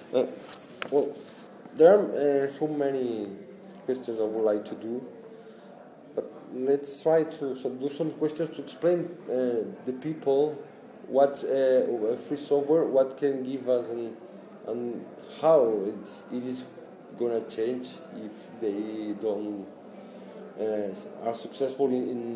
Uh, well, there are so many questions I would like to do, but let's try to do some questions to explain the people what free software, what can give us, and how it is gonna change if they don't are successful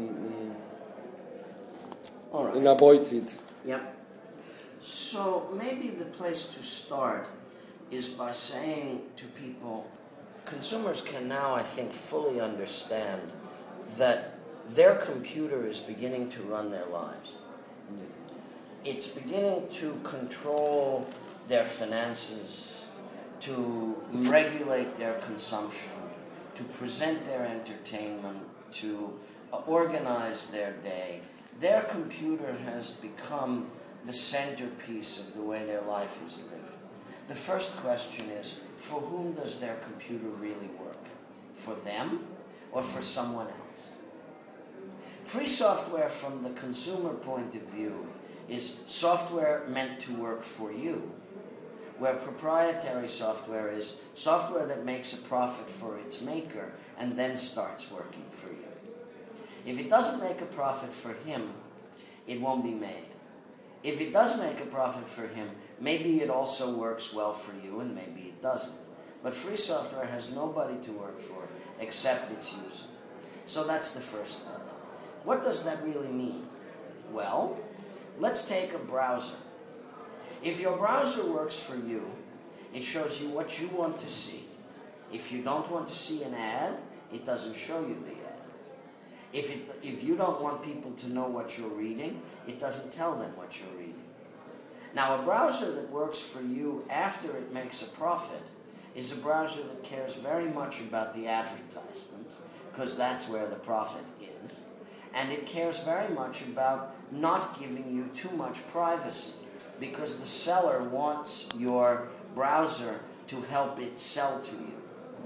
All right. in avoid it. Yep. So maybe the place to start is by saying to people, consumers can now, I think, fully understand that their computer is beginning to run their lives. It's beginning to control their finances, to regulate their consumption, to present their entertainment, to organize their day. Their computer has become the centerpiece of the way their life is lived. The first question is, for whom does their computer really work? For them or for someone else? Free software from the consumer point of view is software meant to work for you, where proprietary software is software that makes a profit for its maker and then starts working for you. If it doesn't make a profit for him, it won't be made. If it does make a profit for him, maybe it also works well for you and maybe it doesn't. But free software has nobody to work for except its user. So that's the first thing. What does that really mean? Well, let's take a browser. If your browser works for you, it shows you what you want to see. If you don't want to see an ad, it doesn't show you the ad. If you don't want people to know what you're reading, it doesn't tell them what you're reading. Now, a browser that works for you after it makes a profit is a browser that cares very much about the advertisements, because that's where the profit is. And it cares very much about not giving you too much privacy, because the seller wants your browser to help it sell to you.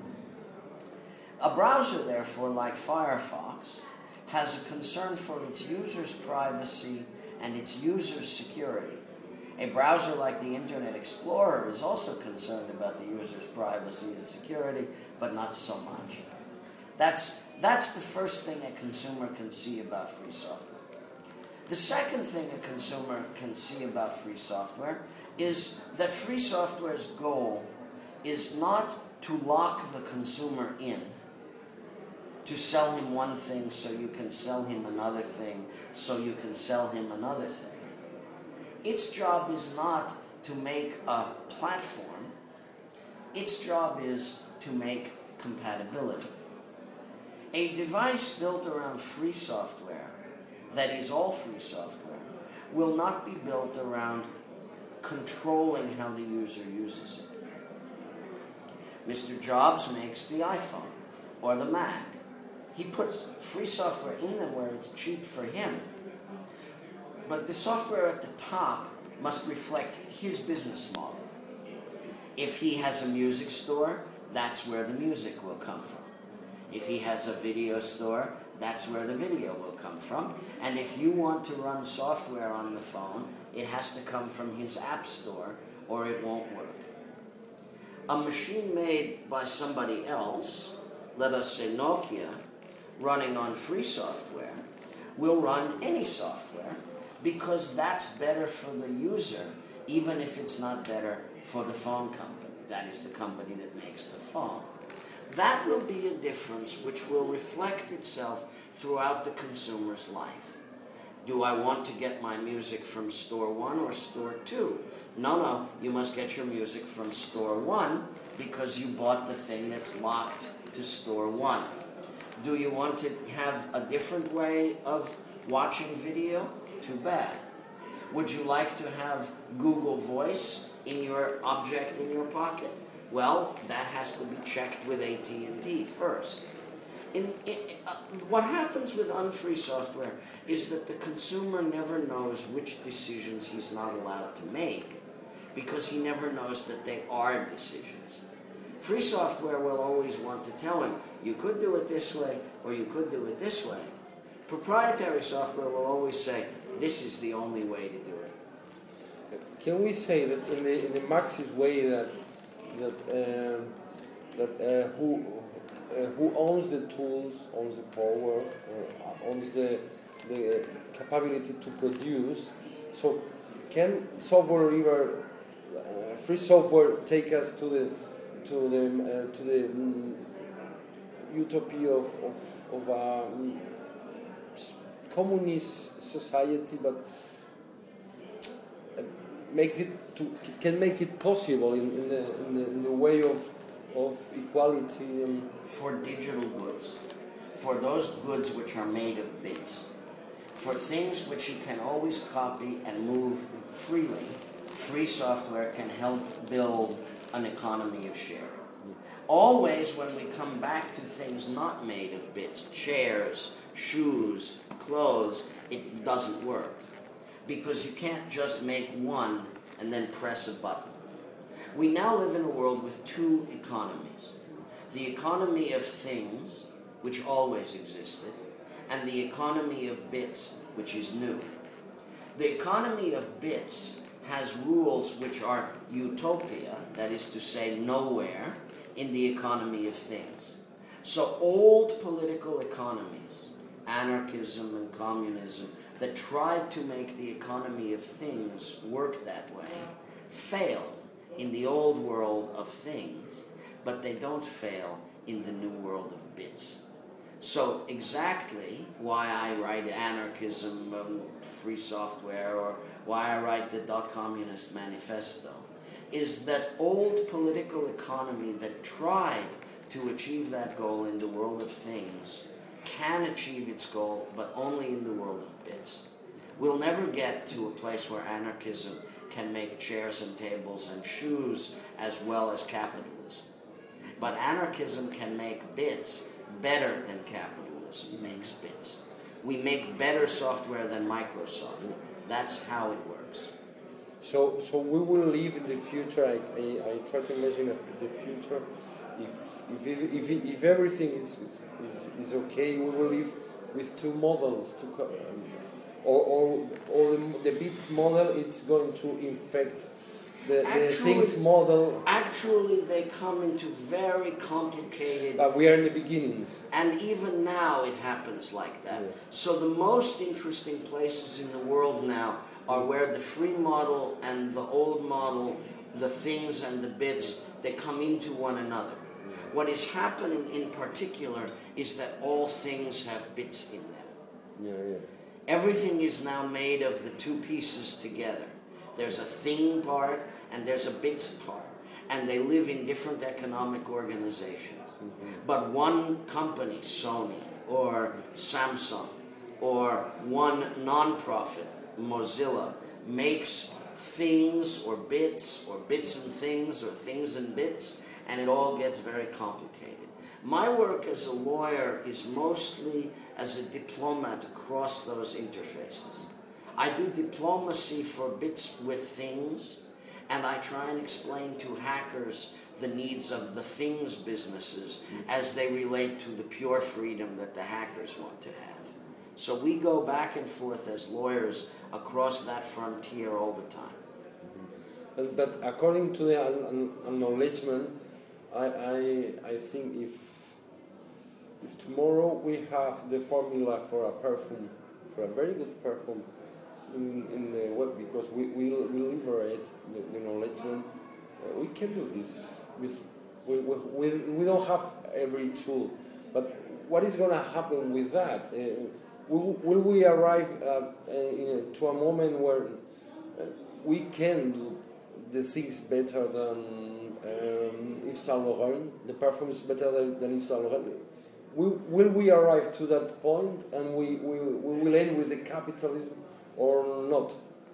A browser, therefore, like Firefox, has a concern for its users' privacy and its users' security. A browser like the Internet Explorer is also concerned about the user's privacy and security, but not so much. That's the first thing a consumer can see about free software. The second thing a consumer can see about free software is that free software's goal is not to lock the consumer in, to sell him one thing so you can sell him another thing, so you can sell him another thing. Its job is not to make a platform. Its job is to make compatibility. A device built around free software, that is all free software, will not be built around controlling how the user uses it. Mr. Jobs makes the iPhone or the Mac. He puts free software in them where it's cheap for him. But the software at the top must reflect his business model. If he has a music store, that's where the music will come from. If he has a video store, that's where the video will come from. And if you want to run software on the phone, it has to come from his app store or it won't work. A machine made by somebody else, let us say Nokia, running on free software, will run any software because that's better for the user, even if it's not better for the phone company. That is the company that makes the phone. That will be a difference which will reflect itself throughout the consumer's life. Do I want to get my music from store 1 or store 2? No, you must get your music from store 1 because you bought the thing that's locked to store 1. Do you want to have a different way of watching video? Too bad. Would you like to have Google Voice in your object in your pocket? Well, that has to be checked with AT&T first. What happens with unfree software is that the consumer never knows which decisions he's not allowed to make because he never knows that they are decisions. Free software will always want to tell him, you could do it this way or you could do it this way. Proprietary software will always say, this is the only way to do it. Can we say that in the Marxist way that who owns the tools, owns the power, owns the capability to produce. So can software river, free software, take us to the utopia of a communist society, but can make it possible in the way of equality and for digital goods, for those goods which are made of bits, for things which you can always copy and move freely. Free software can help build an economy of sharing. Always when we come back to things not made of bits, chairs, shoes, clothes, it doesn't work. Because you can't just make one and then press a button. We now live in a world with two economies. The economy of things, which always existed, and the economy of bits, which is new. The economy of bits has rules which are utopia, that is to say nowhere, in the economy of things. So old political economies, anarchism and communism, that tried to make the economy of things work that way, failed in the old world of things, but they don't fail in the new world of bits. So exactly why I write Anarchism, Free Software, or why I write the Communist Manifesto, is that old political economy that tried to achieve that goal in the world of things can achieve its goal, but only in the world of bits. We'll never get to a place where anarchism can make chairs and tables and shoes as well as capitalism. But anarchism can make bits better than capitalism makes bits. We make better software than Microsoft. That's how it works. So we will live in the future. I try to imagine the future. If everything is okay, we will live with two models. Or the bits model, it's going to infect the things model. Actually, they come into very complicated. But we are in the beginning. And even now, it happens like that. Yeah. So the most interesting places in the world now are where the free model and the old model, the things and the bits, they come into one another. What is happening in particular is that all things have bits in them. Yeah. Everything is now made of the two pieces together. There's a thing part and there's a bits part. And they live in different economic organizations. Mm-hmm. But one company, Sony, or Samsung, or one non-profit, Mozilla, makes things or bits and things or things and bits, and it all gets very complicated. My work as a lawyer is mostly as a diplomat across those interfaces. I do diplomacy for bits with things, and I try and explain to hackers the needs of the things businesses as they relate to the pure freedom that the hackers want to have. So we go back and forth as lawyers across that frontier all the time. But according to the acknowledgement, I think if tomorrow we have the formula for a perfume, for a very good perfume in the web, because we liberate the acknowledgement, we can do this. We don't have every tool, but what is going to happen with that? Will we arrive to a moment where we can do the things better than Yves Saint Laurent? The perfume is better than Yves Saint Laurent. Will we arrive to that point, and we will end with the capitalism or not?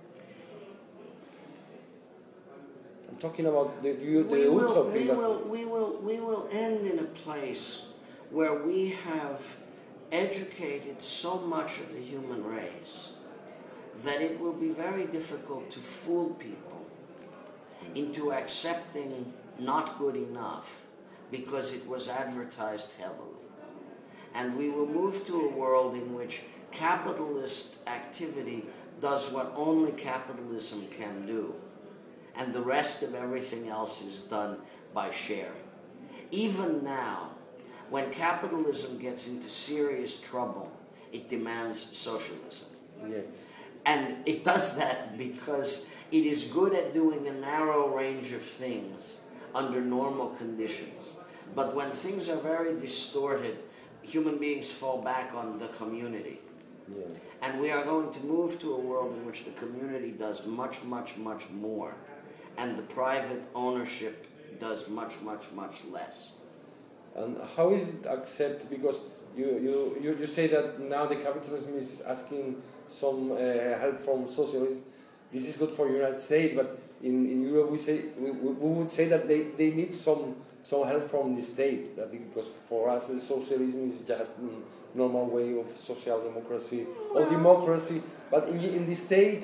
I'm talking about the utopia. We will end in a place where we have educated so much of the human race that it will be very difficult to fool people into accepting not good enough because it was advertised heavily. And we will move to a world in which capitalist activity does what only capitalism can do. and the rest of everything else is done by sharing. Even now, when capitalism gets into serious trouble, it demands socialism. Yeah. And it does that because it is good at doing a narrow range of things under normal conditions. But when things are very distorted, human beings fall back on the community. Yeah. And we are going to move to a world in which the community does much, much, much more, and the private ownership does much, much, much less. And how is it accepted? Because you say that now the capitalism is asking some help from socialism. This is good for the United States, but in Europe we would say that they need some help from the state. That because for us socialism is just a normal way of social democracy or democracy. But in the States,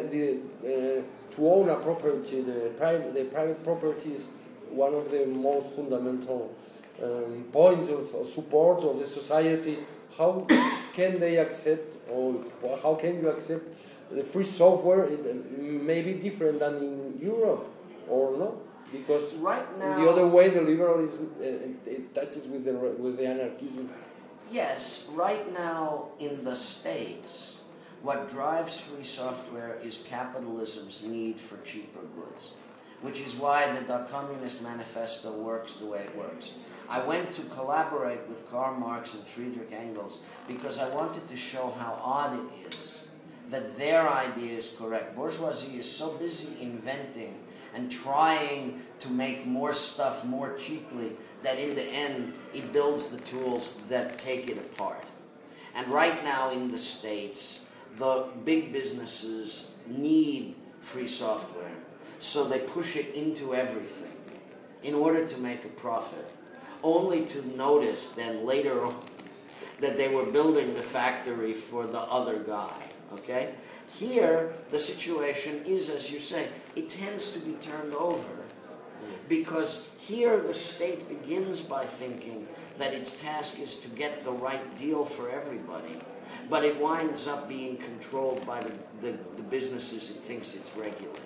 to own a property, the private property is one of the most fundamental points of support of the society. How can they accept, or how can you accept the free software? It may be different than in Europe, or no? Because right now, the other way, the liberalism it touches with the anarchism. Yes, right now in the States, what drives free software is capitalism's need for cheaper goods, which is why the Communist Manifesto works the way it works. I went to collaborate with Karl Marx and Friedrich Engels because I wanted to show how odd it is that their idea is correct. Bourgeoisie is so busy inventing and trying to make more stuff more cheaply that in the end it builds the tools that take it apart. And right now in the States, the big businesses need free software, so they push it into everything in order to make a profit, only to notice then later on that they were building the factory for the other guy, okay? Here, the situation is, as you say, it tends to be turned over, because here the state begins by thinking that its task is to get the right deal for everybody, but it winds up being controlled by the businesses it thinks it's regulating.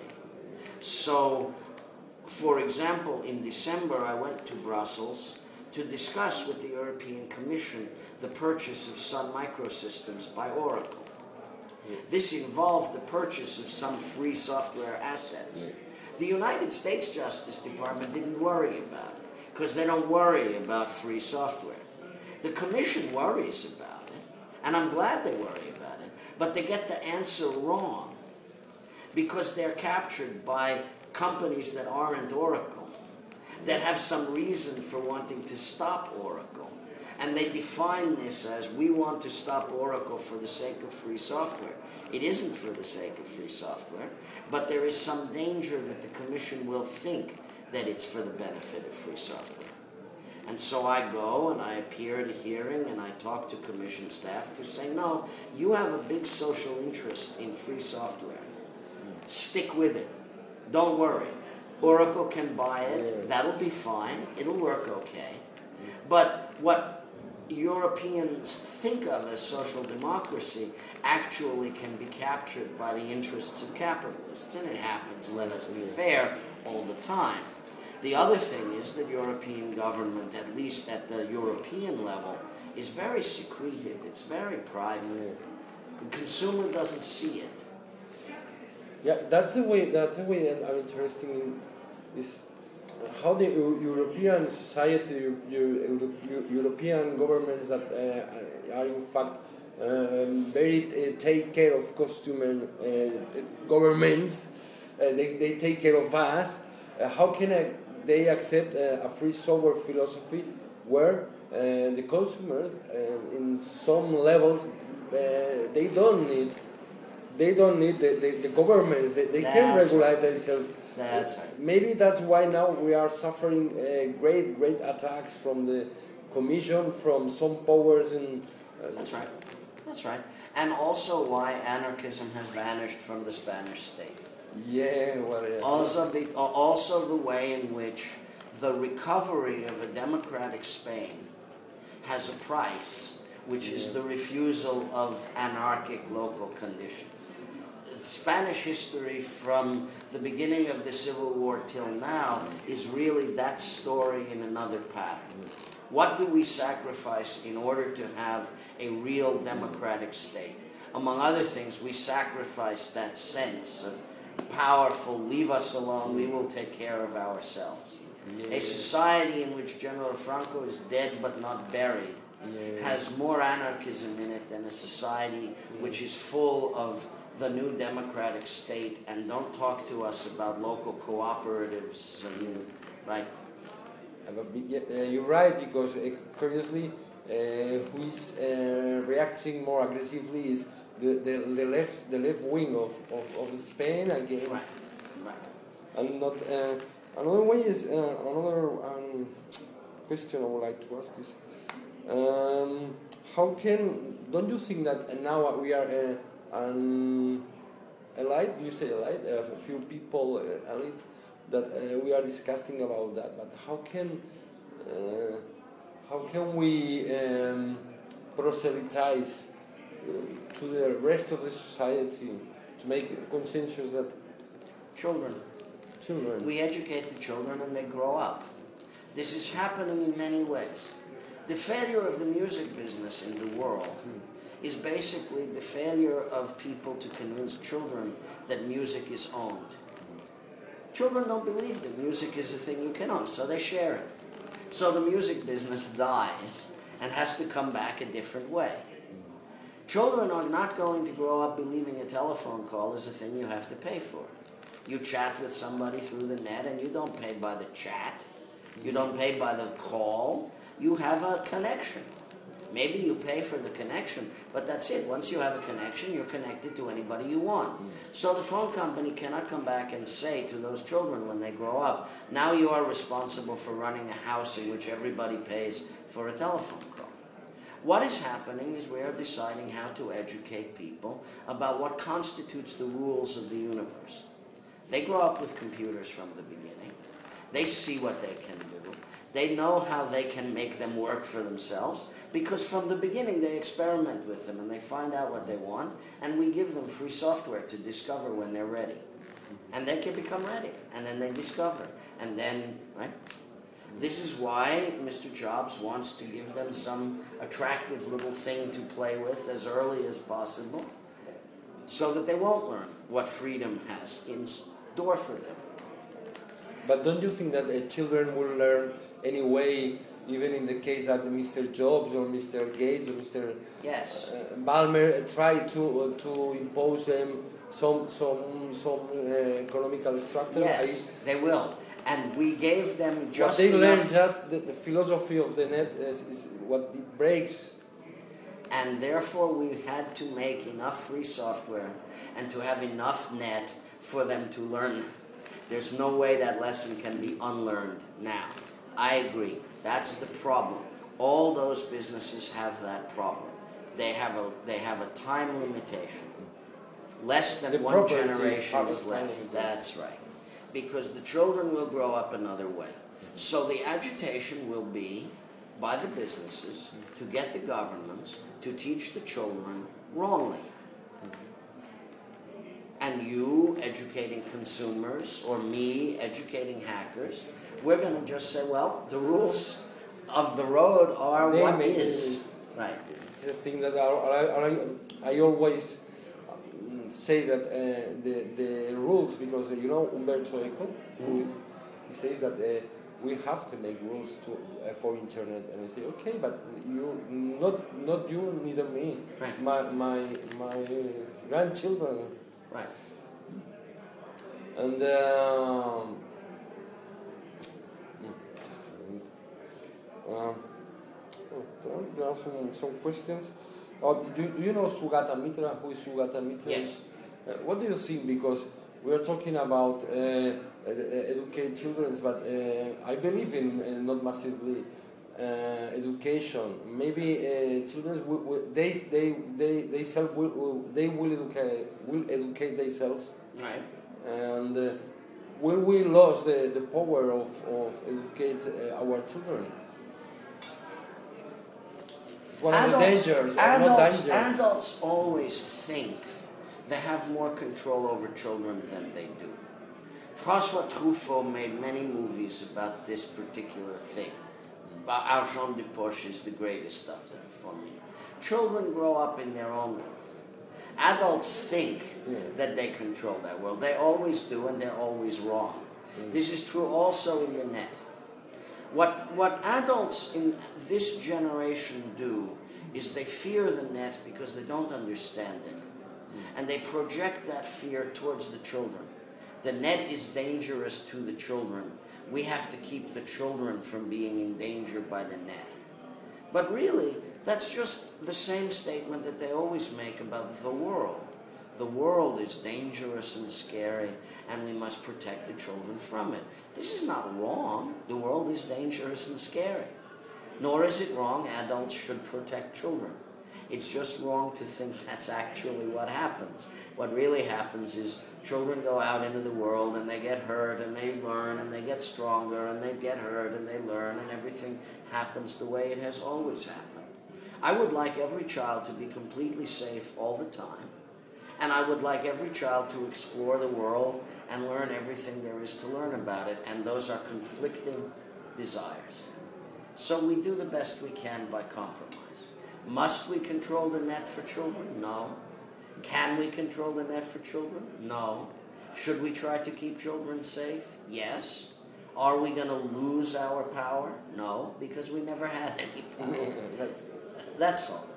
So, for example, in December I went to Brussels to discuss with the European Commission the purchase of Sun Microsystems by Oracle. This involved the purchase of some free software assets. The United States Justice Department didn't worry about it, because they don't worry about free software. The Commission worries about it, and I'm glad they worry about it, but they get the answer wrong, because they're captured by companies that aren't Oracle, that have some reason for wanting to stop Oracle. And they define this as, we want to stop Oracle for the sake of free software. It isn't for the sake of free software, but there is some danger that the Commission will think that it's for the benefit of free software. And so I go and I appear at a hearing and I talk to Commission staff to say, no, you have a big social interest in free software. Stick with it. Don't worry. Oracle can buy it. That'll be fine. It'll work okay. But what Europeans think of as social democracy actually can be captured by the interests of capitalists. And it happens, let us be fair, all the time. The other thing is that European government, at least at the European level, is very secretive. It's very private. The consumer doesn't see it. Yeah, that's the way that I'm interested in is how the European society, European governments that are in fact very take care of consumer governments, they take care of us. How can they accept a free software philosophy where the consumers, in some levels, they don't need the governments. They can regulate themselves. That's right. Maybe that's why now we are suffering great attacks from the Commission, from some powers in. That's right. That's right. And also why anarchism has vanished from the Spanish state. Yeah, well, yeah. Also the way in which the recovery of a democratic Spain has a price, which is the refusal of anarchic local conditions. Spanish history from the beginning of the Civil War till now is really that story in another pattern. What do we sacrifice in order to have a real democratic state? Among other things, we sacrifice that sense of powerful, leave us alone, we will take care of ourselves. A society in which General Franco is dead but not buried has more anarchism in it than a society which is full of the new democratic state and don't talk to us about local cooperatives and, right? You're right, because curiously, who is reacting more aggressively is the left wing of Spain against. Right. And not another way is another question I would like to ask is how can, don't you think that now we are an elite? You say elite, a few people elite that we are discussing about that, but how can we proselytize to the rest of the society to make consensus that children. We educate the children and they grow up. This is happening in many ways. The failure of the music business in the world is basically the failure of people to convince children that music is owned. Children don't believe that music is a thing you can own, so they share it. So the music business dies and has to come back a different way. Children are not going to grow up believing a telephone call is a thing you have to pay for. You chat with somebody through the net and you don't pay by the chat. You don't pay by the call. You have a connection. Maybe you pay for the connection, but that's it. Once you have a connection, you're connected to anybody you want. So the phone company cannot come back and say to those children when they grow up, now you are responsible for running a house in which everybody pays for a telephone call. What is happening is we are deciding how to educate people about what constitutes the rules of the universe. They grow up with computers from the beginning. They see what they can do. They know how they can make them work for themselves because from the beginning they experiment with them and they find out what they want and we give them free software to discover when they're ready. And they can become ready and then they discover and then, right? This is why Mr. Jobs wants to give them some attractive little thing to play with as early as possible so that they won't learn what freedom has in store for them. But don't you think that children will learn anyway, even in the case that Mr. Jobs or Mr. Gates or Mr. Yes. Balmer try to impose them some economical structure? Yes, they will. And we gave them just what they enough. learn, just the philosophy of the net is what it breaks. And therefore we had to make enough free software and to have enough net for them to learn. There's no way that lesson can be unlearned now. I agree. That's the problem. All those businesses have that problem. They have a time limitation. Less than one generation is left. That's right. Because the children will grow up another way. So the agitation will be by the businesses to get the governments to teach the children wrongly. And you educating consumers, or me educating hackers, we're going to just say, well, the rules of the road are what is. Right. It's a thing that I always say that the rules, because Umberto Eco, he says that we have to make rules for internet, and I say, okay, but you not you, neither me, right. my grandchildren. Right. And there are some questions. Do you know Sugata Mitra? Who is Sugata Mitra? Yes. What do you think? Because we are talking about educate children, but I believe in not massively education. Maybe children will educate themselves. Right. And will we lose the power of educate our children? One of the dangers, or not dangers. Adults always think they have more control over children than they do. François Truffaut made many movies about this particular thing. Argent de Poche is the greatest of them for me. Children grow up in their own world. Adults think that they control that world. They always do, and they're always wrong. This is true also in the net. What adults in this generation do is they fear the net because they don't understand it. And they project that fear towards the children. The net is dangerous to the children. We have to keep the children from being endangered by the net. But really, that's just the same statement that they always make about the world. The world is dangerous and scary, and we must protect the children from it. This is not wrong. The world is dangerous and scary. Nor is it wrong adults should protect children. It's just wrong to think that's actually what happens. What really happens is children go out into the world and they get hurt and they learn and they get stronger and they get hurt and they learn, and everything happens the way it has always happened. I would like every child to be completely safe all the time. And I would like every child to explore the world and learn everything there is to learn about it. And those are conflicting desires. So we do the best we can by compromise. Must we control the net for children? No. Can we control the net for children? No. Should we try to keep children safe? Yes. Are we going to lose our power? No, because we never had any power. That's all.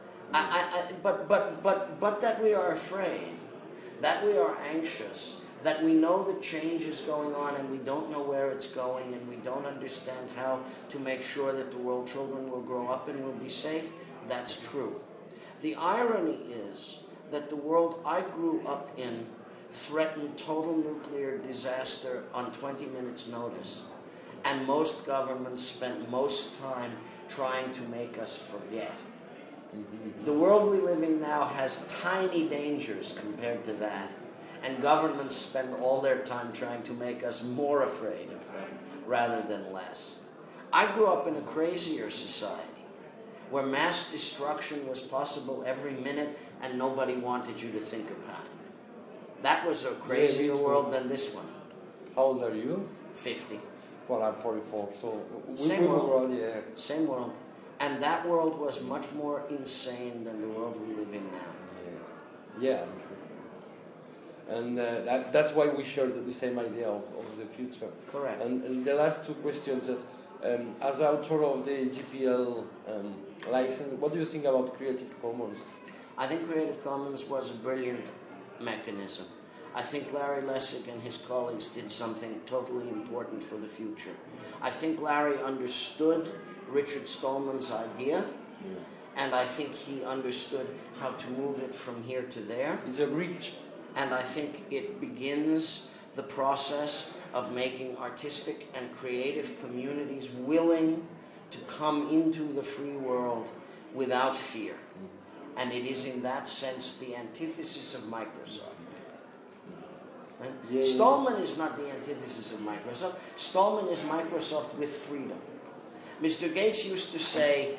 But that we are afraid, that we are anxious, that we know that change is going on and we don't know where it's going and we don't understand how to make sure that the world children will grow up and will be safe, that's true. The irony is that the world I grew up in threatened total nuclear disaster on 20 minutes notice, and most governments spent most time trying to make us forget. The world we live in now has tiny dangers compared to that, and governments spend all their time trying to make us more afraid of them rather than less. I grew up in a crazier society where mass destruction was possible every minute and nobody wanted you to think about it. That was a crazier world than this one. How old are you? 50. Well, I'm 44, so Same world. Yeah. Same world. And that world was much more insane than the world we live in now. Yeah, I'm sure. And that's why we share the same idea of the future. Correct. And the last two questions is, as author of the GPL license, what do you think about Creative Commons? I think Creative Commons was a brilliant mechanism. I think Larry Lessig and his colleagues did something totally important for the future. I think Larry understood Richard Stallman's idea, and I think he understood how to move it from here to there. It's a bridge. And I think it begins the process of making artistic and creative communities willing to come into the free world without fear. And it is in that sense the antithesis of Microsoft. Right? Yeah. Stallman is not the antithesis of Microsoft. Stallman is Microsoft with freedom. Mr. Gates used to say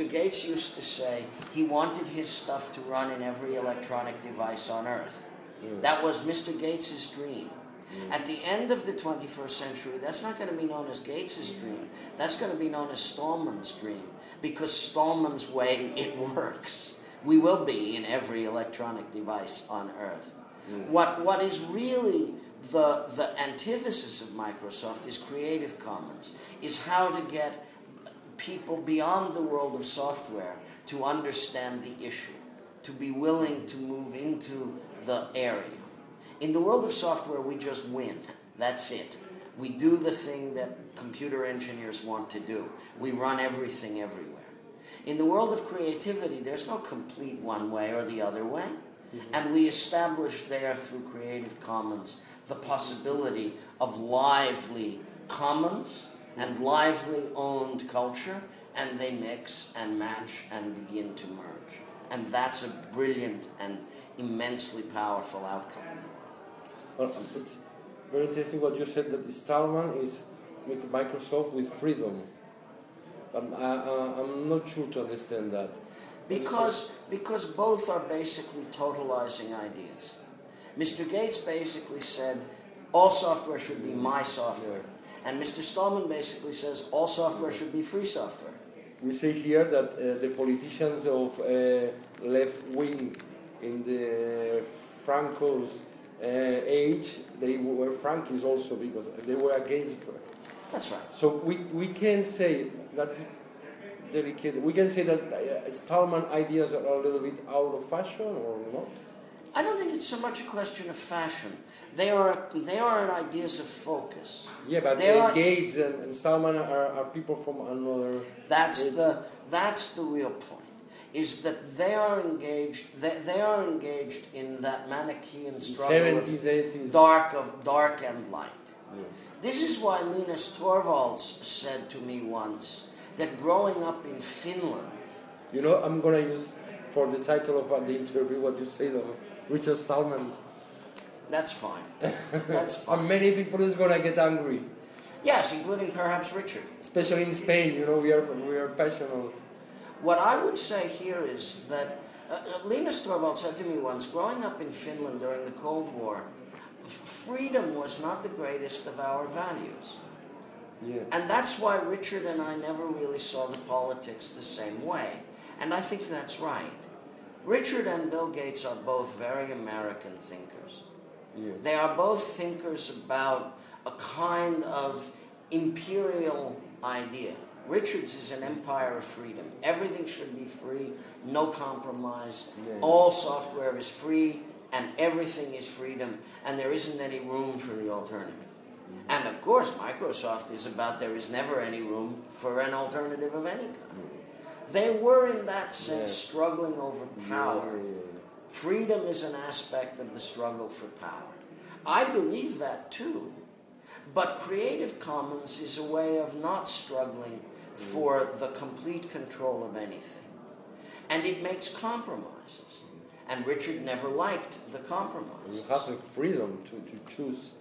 he wanted his stuff to run in every electronic device on Earth. That was Mr. Gates's dream. At the end of the 21st century, that's not going to be known as Gates's dream. That's going to be known as Stallman's dream, because Stallman's way, it works. We will be in every electronic device on Earth. What is really the antithesis of Microsoft is Creative Commons, is how to get people beyond the world of software to understand the issue, to be willing to move into the area. In the world of software, we just win. That's it. We do the thing that computer engineers want to do. We run everything everywhere. In the world of creativity, there's no complete one way or the other way. And we establish there through Creative Commons the possibility of lively commons and lively owned culture, and they mix and match and begin to merge. And that's a brilliant and immensely powerful outcome. Well, it's very interesting what you said, that Stallman is Microsoft with freedom. I'm not sure to understand that. Because both are basically totalizing ideas. Mr. Gates basically said, all software should be my software. And Mr. Stallman basically says, all software should be free software. We say here that the politicians of left wing in the Franco's age, they were Frankies also because they were against. That's right. So we can say that's delicate. We can say that Stallman ideas are a little bit out of fashion or not. I don't think it's so much a question of fashion. They are ideas of focus. Yeah, but Gates and Stallman are people from another. That's the real point. Is that they are engaged? They are engaged in that Manichaean struggle 70s, 80s. of dark and light. Yeah. This is why Linus Torvalds said to me once that growing up in Finland. You know, I'm gonna use for the title of the interview what you said of Richard Stallman. That's fine. That's fine. And many people is gonna get angry. Yes, including perhaps Richard. Especially in Spain, you know, we are passionate. What I would say here is that Linus Torvalds said to me once, growing up in Finland during the Cold War, freedom was not the greatest of our values. Yeah. And that's why Richard and I never really saw the politics the same way. And I think that's right. Richard and Bill Gates are both very American thinkers. Yeah. They are both thinkers about a kind of imperial idea. Richard's is an empire of freedom. Everything should be free, no compromise. Yeah. All software is free, and everything is freedom, and there isn't any room for the alternative. Mm-hmm. And of course, Microsoft is about there is never any room for an alternative of any kind. Mm-hmm. They were, in that sense, struggling over power. Freedom is an aspect of the struggle for power. I believe that too. But Creative Commons is a way of not struggling for the complete control of anything. And it makes compromises. And Richard never liked the compromises. You have the freedom to choose.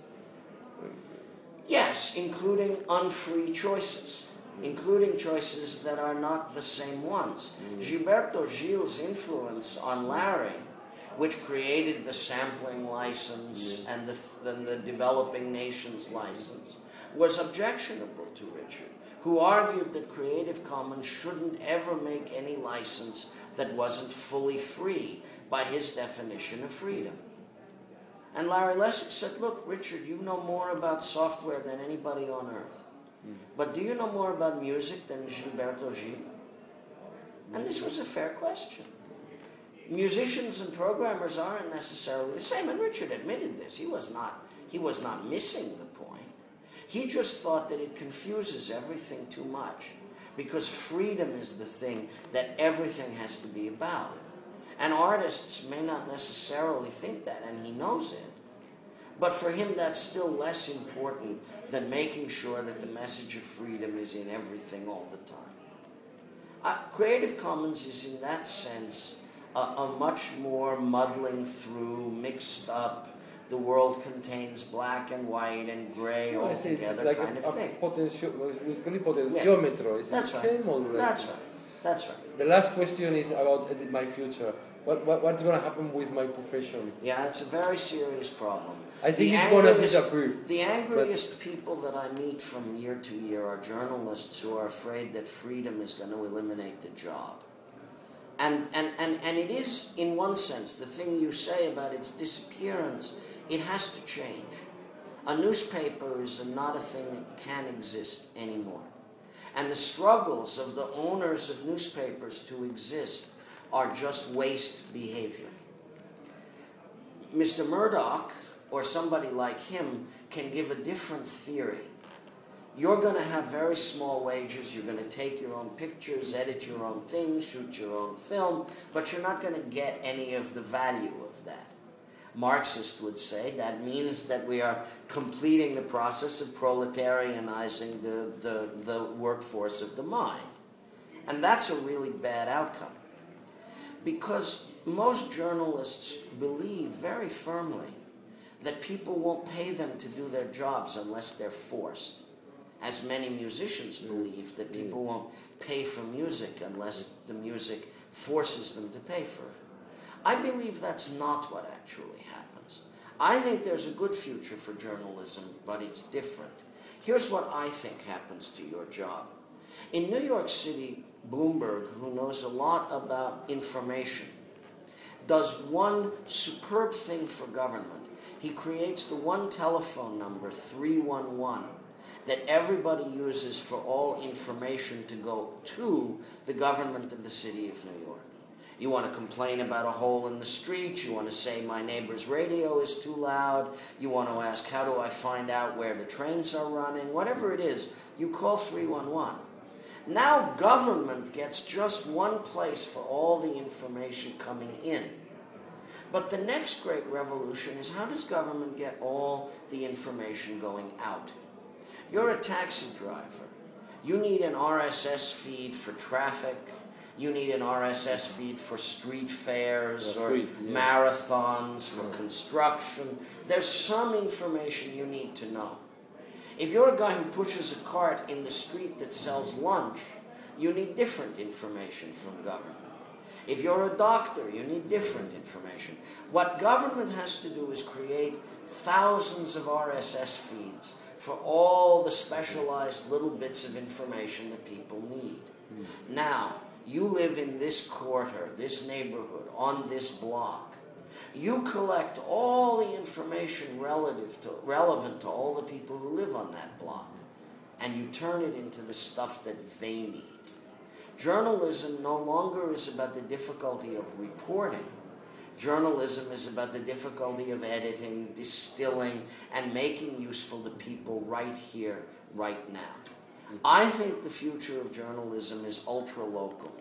Yes, including unfree choices. Including choices that are not the same ones. Gilberto Gil's influence on Larry, which created the sampling license and the developing nations license, was objectionable to Richard, who argued that Creative Commons shouldn't ever make any license that wasn't fully free by his definition of freedom. And Larry Lessig said, look, Richard, you know more about software than anybody on earth. But do you know more about music than Gilberto Gil? And this was a fair question. Musicians and programmers aren't necessarily the same, and Richard admitted this. He was not missing the point. He just thought that it confuses everything too much, because freedom is the thing that everything has to be about. And artists may not necessarily think that, and he knows it. But for him, that's still less important than making sure that the message of freedom is in everything all the time. Creative Commons is, in that sense, a much more muddling through, mixed up, the world contains black and white and gray all together like kind of thing. We call it potentiometro. Yes. That's right. That's right. That's right. The last question is about my future. What's going to happen with my profession? Yeah, it's a very serious problem. I think it's going to disappear. The angriest people that I meet from year to year are journalists who are afraid that freedom is going to eliminate the job. And it is, in one sense, the thing you say about its disappearance, it has to change. A newspaper is not a thing that can exist anymore. And the struggles of the owners of newspapers to exist are just waste behavior. Mr. Murdoch, or somebody like him, can give a different theory. You're going to have very small wages, you're going to take your own pictures, edit your own things, shoot your own film, but you're not going to get any of the value of that. Marxists would say that means that we are completing the process of proletarianizing the workforce of the mind. And that's a really bad outcome. Because most journalists believe very firmly that people won't pay them to do their jobs unless they're forced. As many musicians believe that people won't pay for music unless the music forces them to pay for it. I believe that's not what actually happens. I think there's a good future for journalism, but it's different. Here's what I think happens to your job. In New York City, Bloomberg, who knows a lot about information, does one superb thing for government. He creates the one telephone number, 311, that everybody uses for all information to go to the government of the city of New York. You want to complain about a hole in the street, you want to say my neighbor's radio is too loud, you want to ask how do I find out where the trains are running, whatever it is, you call 311. Now government gets just one place for all the information coming in. But the next great revolution is, how does government get all the information going out? You're a taxi driver. You need an RSS feed for traffic. You need an RSS feed for street fairs or marathons, for construction. There's some information you need to know. If you're a guy who pushes a cart in the street that sells lunch, you need different information from government. If you're a doctor, you need different information. What government has to do is create thousands of RSS feeds for all the specialized little bits of information that people need. Now, you live in this quarter, this neighborhood, on this block. You collect all the information relevant to all the people who live on that block, and you turn it into the stuff that they need. Journalism no longer is about the difficulty of reporting. Journalism is about the difficulty of editing, distilling, and making useful to people right here, right now. I think the future of journalism is ultra-local.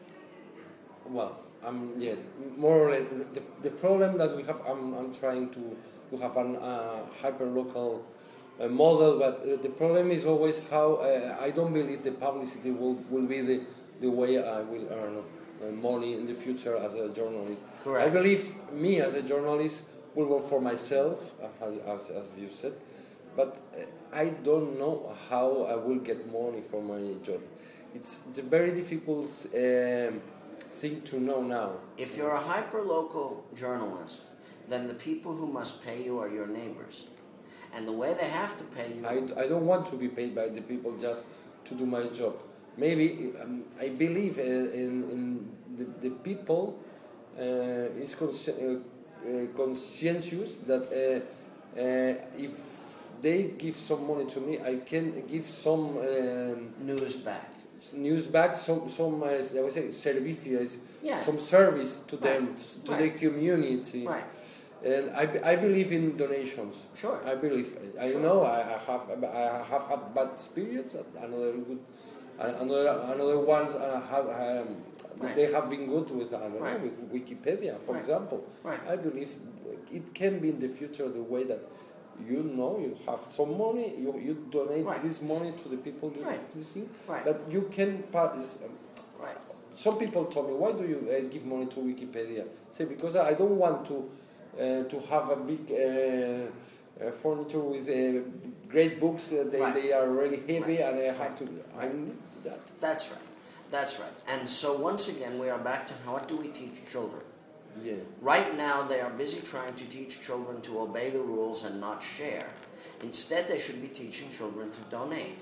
Well, yes, more or less. The problem that we have, I'm trying to have an hyper-local model, but the problem is always how I don't believe the publicity will be the way I will earn money in the future as a journalist. Correct. I believe me as a journalist will work for myself, as you said, but I don't know how I will get money for my job. It's a very difficult thing to know now. If you're a hyper-local journalist, then the people who must pay you are your neighbors. And the way they have to pay you... I don't want to be paid by the people just to do my job. Maybe I believe in the people is conscientious that if they give some money to me, I can give some news back. Some I would say servicios, yeah. Some service to them, to right. the community. Right. And I believe in donations. Sure. I believe. I know I have had bad experience, but another ones they have been good with with Wikipedia, for example. Right. I believe it can be in the future the way that you have some money, you donate this money to the people you see, that you can pass. Some people told me, why do you give money to Wikipedia? Say, because I don't want to have a big furniture with great books. They are really heavy, and I have to. I need that. That's right. That's right. And so once again, we are back to what do we teach children? Yeah. Right now, they are busy trying to teach children to obey the rules and not share. Instead, they should be teaching children to donate.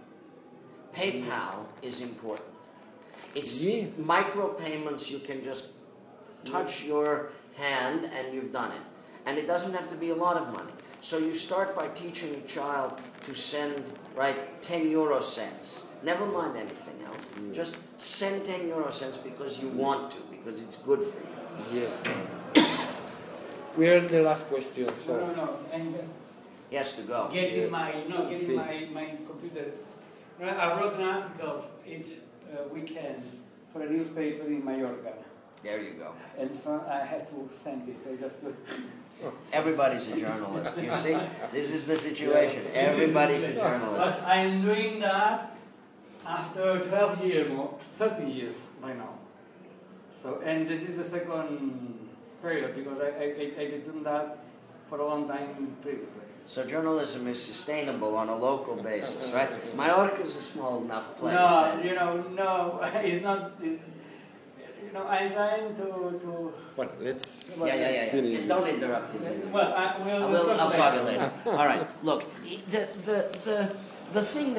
PayPal is important. It's micropayments. You can just touch your hand and you've done it. And it doesn't have to be a lot of money. So you start by teaching a child to send 10 euro cents. Never mind anything else. Just send 10 euro cents because you want to, because it's good for you. Yeah. We are in the last question. So. No. And just he has to go. Getting my computer. I wrote an article each weekend for a newspaper in Mallorca. There you go. And so I have to send it. Everybody's a journalist. You see, this is the situation. Everybody's a journalist. But I am doing that after 12 years, 30 years by now. So, and this is the second period because I've done that for a long time previously. So journalism is sustainable on a local basis, right? Mallorca is a small enough place. No, it's not. I'm trying to. Well, let's Yeah. Finish. Don't interrupt him. Well, I'll talk it later. All right. Look, the thing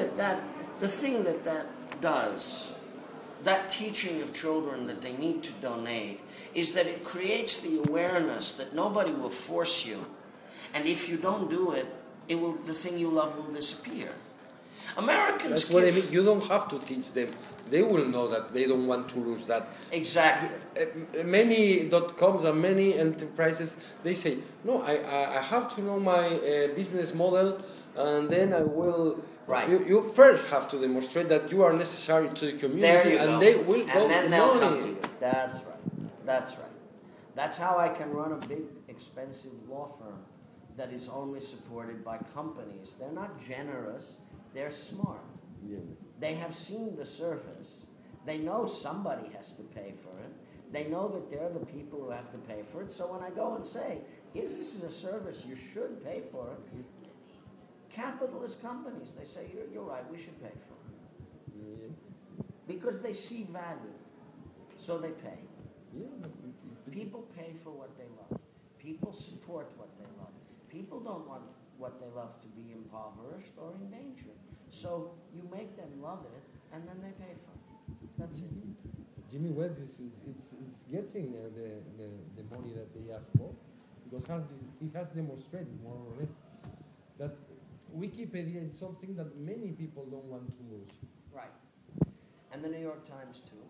that does, that teaching of children that they need to donate, is that it creates the awareness that nobody will force you, and if you don't do it, the thing you love will disappear. Americans. That's what I mean. You don't have to teach them. They will know that they don't want to lose that. Exactly. Many .coms and many enterprises, they say, no, I have to know my business model, and then I will. Right. You first have to demonstrate that you are necessary to the community, There you and go. they will go. And then they'll money. come to you. That's right. That's how I can run a big, expensive law firm that is only supported by companies. They're not generous. They're smart. Yeah. They have seen the service. They know somebody has to pay for it. They know that they're the people who have to pay for it. So when I go and say, this is a service, you should pay for it, capitalist companies, they say, you're right, we should pay for it. Yeah. Because they see value. So they pay. Yeah. People pay for what they love. People support what they love. People don't want what they love to be impoverished or endangered. So you make them love it, and then they pay for it. That's it. Jimmy Wales is getting the money that they ask for, because he has demonstrated more or less that Wikipedia is something that many people don't want to lose. Right. And the New York Times too.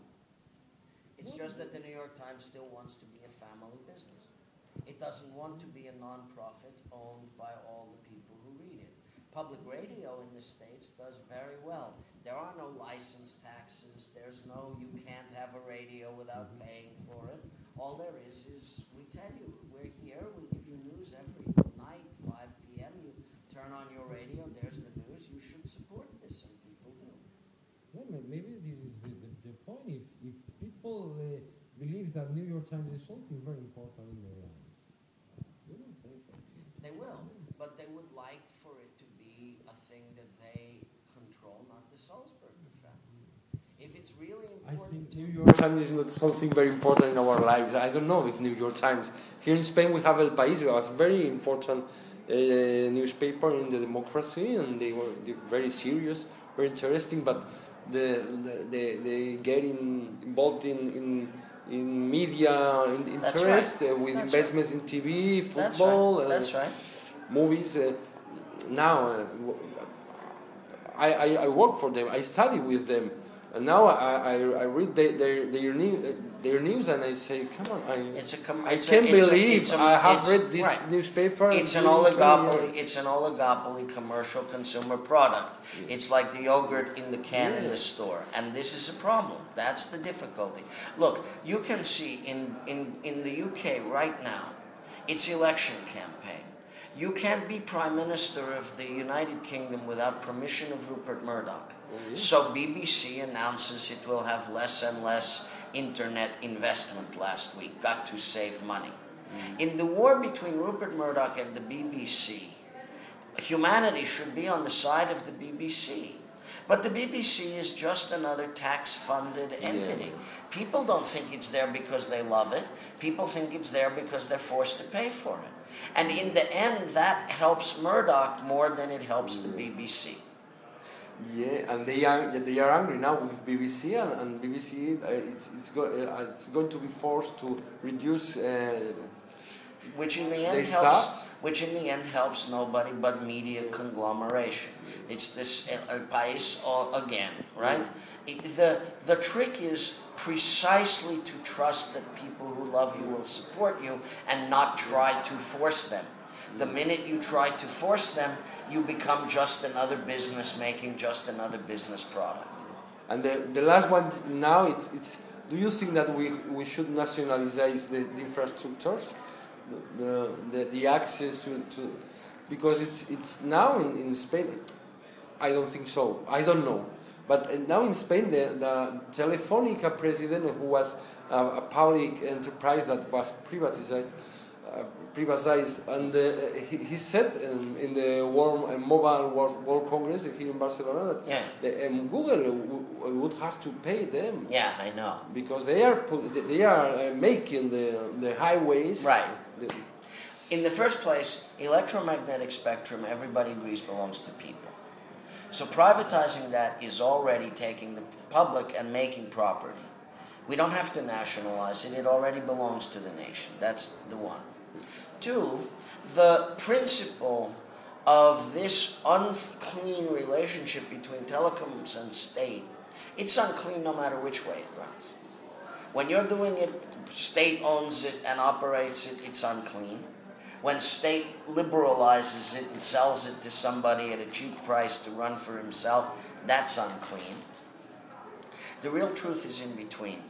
It's just that the New York Times still wants to be a family business. It doesn't want to be a non-profit owned by all the people who read it. Public radio in the States does very well. There are no license taxes. There's no, you can't have a radio without paying for it. All there is we tell you, we're here, we give you news every night, 5 p.m. You turn on your radio, there's the news. You should support this, and people do. Well, maybe this is the point. If people believe that New York Times is something very important in their lives, they will pay for it. They will, but they would like for it to be a thing that they control, not the Sulzberger family. If it's really important, I think New York Times is not something very important in our lives. I don't know if New York Times. Here in Spain we have El País, it was a very important newspaper in the democracy, and they're very serious, very interesting, but they get involved in media interest, with That's investments in TV, football, That's right. movies. Now I work for them. I study with them, and now I read their news, and I say, come on, I can't believe I have read this newspaper. It's an oligopoly. It's an oligopoly commercial consumer product. Yeah. It's like the yogurt in the can in the store, and this is a problem. That's the difficulty. Look, you can see in the UK right now, it's election campaign. You can't be Prime Minister of the United Kingdom without permission of Rupert Murdoch. Mm-hmm. So BBC announces it will have less and less internet investment last week, got to save money. Mm-hmm. In the war between Rupert Murdoch and the BBC, humanity should be on the side of the BBC. But the BBC is just another tax-funded entity. Yeah. People don't think it's there because they love it. People think it's there because they're forced to pay for it. And in the end, that helps Murdoch more than it helps the BBC. Yeah, and they are angry now with BBC, and BBC it's going to be forced to reduce which in the end their helps. staff. Which in the end helps nobody but media conglomeration. It's this El País again, right? The trick is precisely to trust that people who love you will support you and not try to force them. The minute you try to force them, you become just another business making just another business product. And the last one now, it's do you think that we should nationalize the infrastructures? The access to because it's now in Spain. I don't think so. I don't know. But now in Spain, the Telefónica president, who was a public enterprise that was privatized, privatized. And he said in the Mobile World Congress here in Barcelona that Google would have to pay them. Yeah, I know. Because they are making the highways. Right. In the first place, electromagnetic spectrum, everybody agrees, belongs to people. So privatizing that is already taking the public and making property. We don't have to nationalize it. It already belongs to the nation. That's the one. Two, the principle of this unclean relationship between telecoms and state, it's unclean no matter which way it runs. When you're doing it, state owns it and operates it, it's unclean. When state liberalizes it and sells it to somebody at a cheap price to run for himself, that's unclean. The real truth is in between.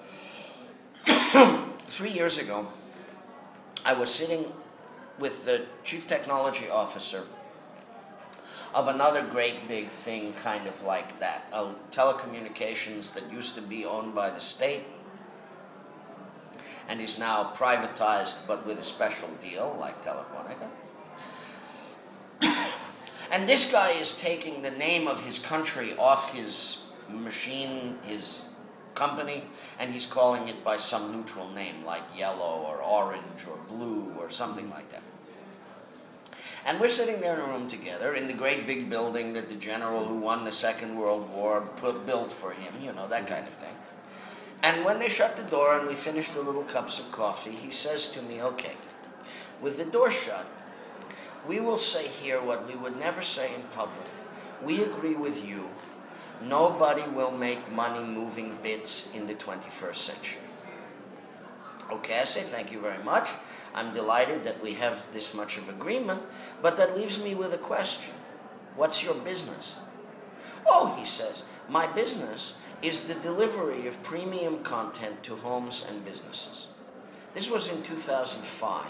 3 years ago, I was sitting with the chief technology officer of another great big thing kind of like that, telecommunications that used to be owned by the state and is now privatized but with a special deal like Telefonica. And this guy is taking the name of his country off his machine, his company, and he's calling it by some neutral name like yellow or orange or blue or something like that. And we're sitting there in a room together in the great big building that the general who won the Second World War built for him, you know, that kind of thing. And when they shut the door and we finished the little cups of coffee, he says to me, okay, with the door shut, we will say here what we would never say in public. We agree with you. Nobody will make money moving bits in the 21st century. Okay, I say thank you very much. I'm delighted that we have this much of agreement, but that leaves me with a question. What's your business? Oh, he says, my business is the delivery of premium content to homes and businesses. This was in 2005.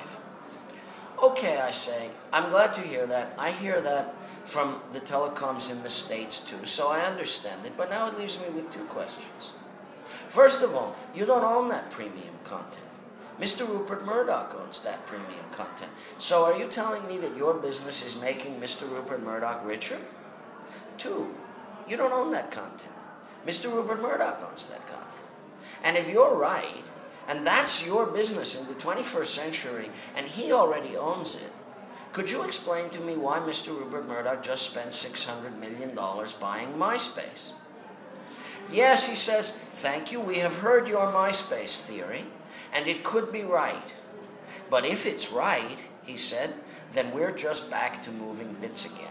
Okay, I say, I'm glad to hear that. I hear that from the telecoms in the States too, so I understand it. But now it leaves me with two questions. First of all, you don't own that premium content. Mr. Rupert Murdoch owns that premium content. So are you telling me that your business is making Mr. Rupert Murdoch richer? Two, you don't own that content. Mr. Rupert Murdoch owns that content. And if you're right, and that's your business in the 21st century, and he already owns it, could you explain to me why Mr. Rupert Murdoch just spent $600 million buying MySpace? Yes, he says, thank you, we have heard your MySpace theory, and it could be right. But if it's right, he said, then we're just back to moving bits again.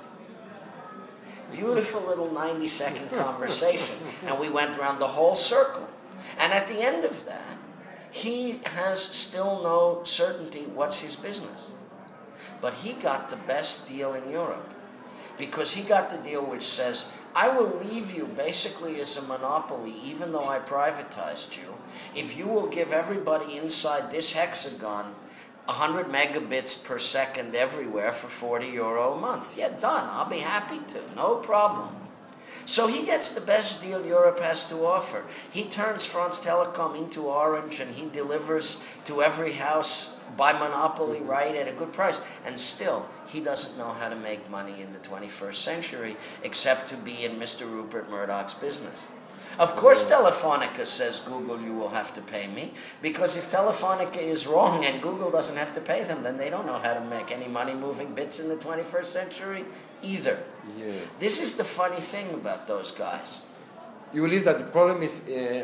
Beautiful little 90-second conversation, and we went around the whole circle. And at the end of that, he has still no certainty what's his business. But he got the best deal in Europe, because he got the deal which says, I will leave you basically as a monopoly, even though I privatized you, if you will give everybody inside this hexagon 100 megabits per second everywhere for €40 a month. Yeah, done. I'll be happy to. No problem. So he gets the best deal Europe has to offer. He turns France Telecom into Orange, and he delivers to every house by monopoly right at a good price. And still, he doesn't know how to make money in the 21st century except to be in Mr. Rupert Murdoch's business. Of course, Telefonica says, Google, you will have to pay me, because if Telefonica is wrong and Google doesn't have to pay them, then they don't know how to make any money moving bits in the 21st century either. Yeah. This is the funny thing about those guys. You believe that the problem is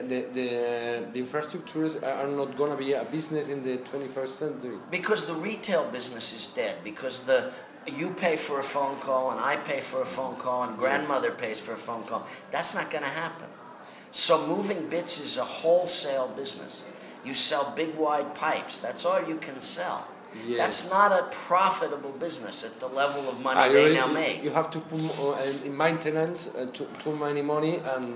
the infrastructures are not going to be a business in the 21st century? Because the retail business is dead, because you pay for a phone call and I pay for a phone call and grandmother pays for a phone call. That's not going to happen. So moving bits is a wholesale business. You sell big wide pipes. That's all you can sell. Yes. That's not a profitable business at the level of money they now make. You have to put in maintenance too many money, and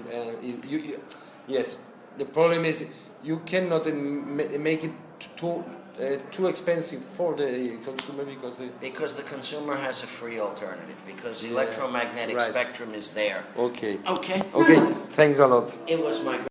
yes. The problem is you cannot make it too expensive for the consumer because the consumer has a free alternative, because electromagnetic spectrum is there. Okay. Okay. Okay. Thanks a lot. It was my